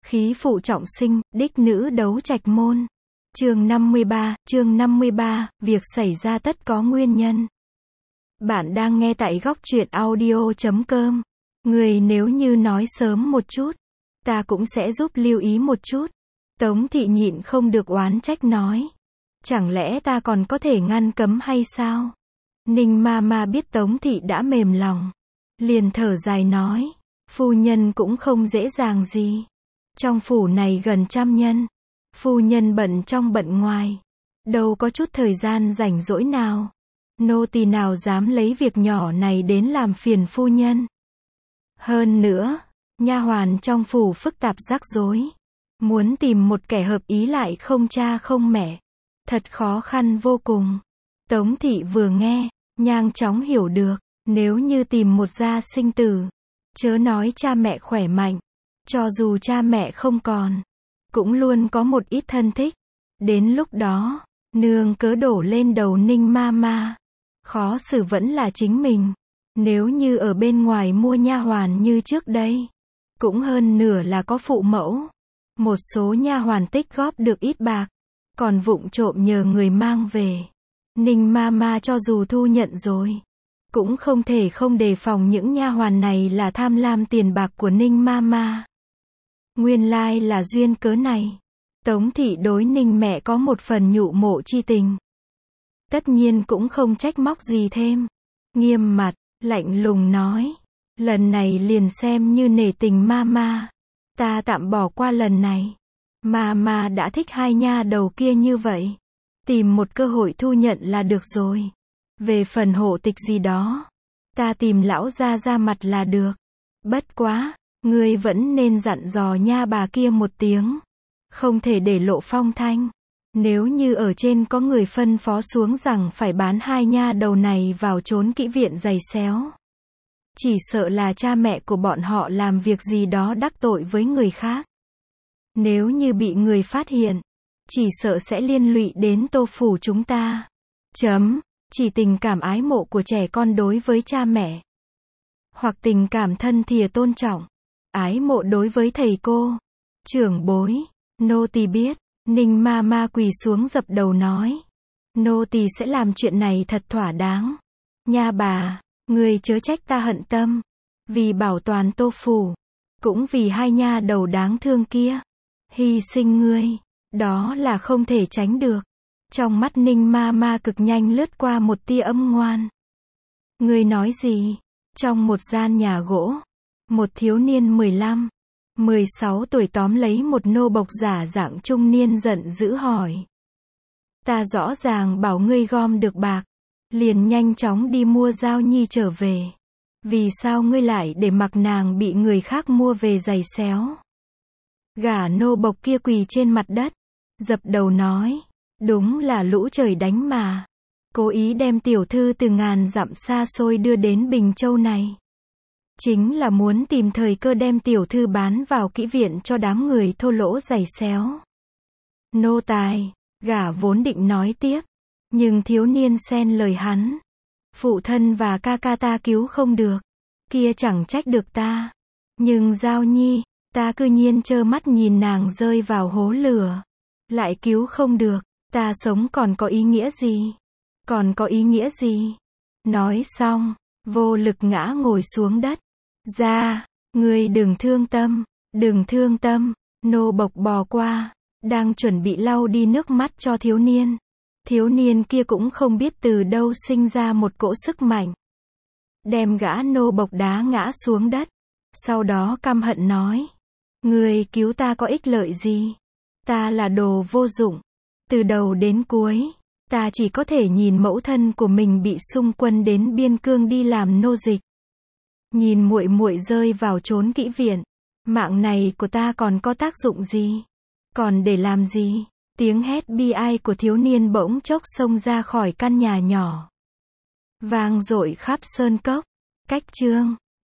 Khí phụ trọng sinh, đích nữ đấu trạch môn. Chương 53, việc xảy ra tất có nguyên nhân. Bạn đang nghe tại góc truyện audio.com. Người nếu như nói sớm một chút, ta cũng sẽ giúp lưu ý một chút. Tống thị nhịn không được oán trách nói. Chẳng lẽ ta còn có thể ngăn cấm hay sao? Ninh ma biết Tống thị đã mềm lòng, liền thở dài nói. Phu nhân cũng không dễ dàng gì. Trong phủ này gần 100 nhân. Phu nhân bận trong bận ngoài. Đâu có chút thời gian rảnh rỗi nào. Nô tỳ nào dám lấy việc nhỏ này đến làm phiền phu nhân. Hơn nữa, nha hoàn trong phủ phức tạp rắc rối. Muốn tìm một kẻ hợp ý lại không cha không mẹ. Thật khó khăn vô cùng. Tống thị vừa nghe, nhanh chóng hiểu được. Nếu như tìm một gia sinh tử, chớ nói cha mẹ khỏe mạnh. Cho dù cha mẹ không còn, cũng luôn có một ít thân thích. Đến lúc đó, nương cớ đổ lên đầu Ninh ma. Khó xử vẫn là chính mình. Nếu như ở bên ngoài mua nha hoàn như trước đây, cũng hơn nửa là có phụ mẫu. Một số nha hoàn tích góp được ít bạc, còn vụng trộm nhờ người mang về. Ninh ma cho dù thu nhận rồi, cũng không thể không đề phòng những nha hoàn này là tham lam tiền bạc của Ninh ma. Nguyên lai là duyên cớ này. Tống thị đối Ninh mẹ có một phần nhụ mộ chi tình. Tất nhiên cũng không trách móc gì thêm. Nghiêm mặt, lạnh lùng nói. Lần này liền xem như nể tình ma. Ta tạm bỏ qua lần này. Ma đã thích hai nha đầu kia như vậy. Tìm một cơ hội thu nhận là được rồi. Về phần hộ tịch gì đó, ta tìm lão gia ra mặt là được. Bất quá, ngươi vẫn nên dặn dò nha bà kia một tiếng. Không thể để lộ phong thanh. Nếu như ở trên có người phân phó xuống rằng phải bán hai nha đầu này vào trốn kỹ viện giày xéo. Chỉ sợ là cha mẹ của bọn họ làm việc gì đó đắc tội với người khác. Nếu như bị người phát hiện, chỉ sợ sẽ liên lụy đến Tô phủ chúng ta. Chỉ tình cảm ái mộ của trẻ con đối với cha mẹ. Hoặc tình cảm thân thìa tôn trọng. Ái mộ đối với thầy cô, trưởng bối. Nô tỳ biết. Ninh ma quỳ xuống dập đầu nói. Nô tỳ sẽ làm chuyện này thật thỏa đáng. Nha bà, người chớ trách ta hận tâm. Vì bảo toàn Tô phủ, cũng vì hai nha đầu đáng thương kia. Hy sinh ngươi, đó là không thể tránh được. Trong mắt Ninh ma cực nhanh lướt qua một tia âm ngoan. Ngươi nói gì? Trong một gian nhà gỗ, một thiếu niên 15, 16 tuổi tóm lấy một nô bộc giả dạng trung niên giận dữ hỏi. Ta rõ ràng bảo ngươi gom được bạc, liền nhanh chóng đi mua Giao Nhi trở về. Vì sao ngươi lại để mặc nàng bị người khác mua về giày xéo? Gã nô bộc kia quỳ trên mặt đất, dập đầu nói. Đúng là lũ trời đánh mà. Cố ý đem tiểu thư từ ngàn dặm xa xôi đưa đến Bình Châu này. Chính là muốn tìm thời cơ đem tiểu thư bán vào kỹ viện cho đám người thô lỗ giày xéo. Nô tài, gã vốn định nói tiếp. Nhưng thiếu niên xen lời hắn. Phụ thân và ca ca ta cứu không được. Kia chẳng trách được ta. Nhưng Giao Nhi, ta cư nhiên trơ mắt nhìn nàng rơi vào hố lửa. Lại cứu không được. Ta sống còn có ý nghĩa gì? Còn có ý nghĩa gì? Nói xong, vô lực ngã ngồi xuống đất. Ra, ngươi đừng thương tâm. Nô bộc bò qua, đang chuẩn bị lau đi nước mắt cho thiếu niên. Thiếu niên kia cũng không biết từ đâu sinh ra một cỗ sức mạnh. Đem gã nô bộc đá ngã xuống đất. Sau đó căm hận nói. Ngươi cứu ta có ích lợi gì? Ta là đồ vô dụng. Từ đầu đến cuối, ta chỉ có thể nhìn mẫu thân của mình bị xung quân đến biên cương đi làm nô dịch. Nhìn muội muội rơi vào trốn kỹ viện. Mạng này của ta còn có tác dụng gì? Còn để làm gì? Tiếng hét bi ai của thiếu niên bỗng chốc xông ra khỏi căn nhà nhỏ. Vang dội khắp sơn cốc. Cách chương